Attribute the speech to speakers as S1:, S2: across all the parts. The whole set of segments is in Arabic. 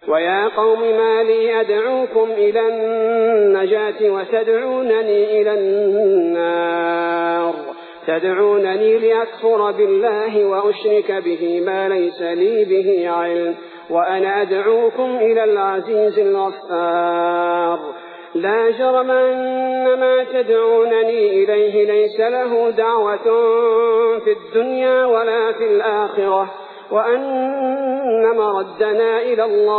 S1: ويا قوم ما لي أدعوكم إلى النجاة وتدعونني إلى النار تدعونني لأكفر بالله وأشرك به ما ليس لي به علم وأنا أدعوكم إلى العزيز الغفار لا جرم أن ما تدعونني إليه ليس له دعوة في الدنيا ولا في الآخرة وأن مردنا إلى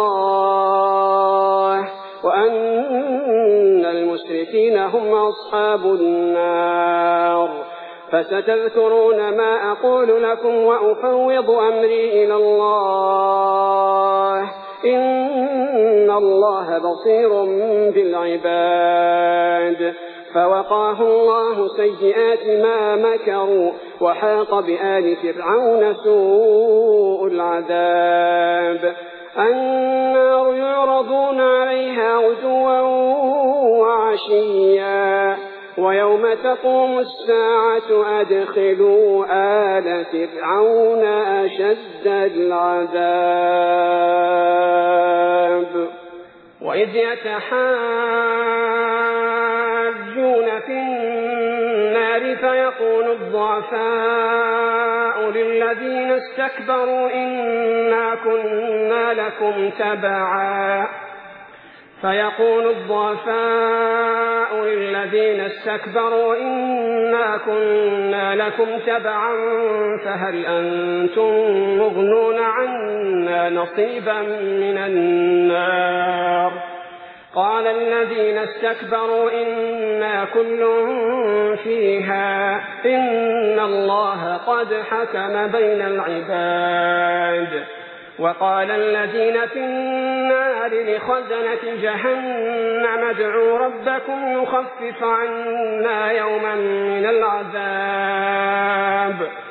S1: الله وأن المسرفين هم أصحاب النار فستذكرون ما أقول لكم وأفوض أمري إلى الله إن الله بصير بالعباد فوقاه الله سيئات ما مكروا وحاق بآل فرعون سوء العذاب النار يعرضون عليها غدوا وعشيا ويوم تقوم الساعة أدخلوا آل فرعون أشد العذاب وإذ يتحاجون في النار فيقول الضعفاء للذين استكبروا إنا كنا لكم تبعا فهل أنتم مغنون عنا نصيبا من النار قال الذين استكبروا إنا كل فيها إن الله قد حكم بين العباد وقال الذين في النار لخزنة جهنم ادعوا ربكم يخفف عنا يوما من العذاب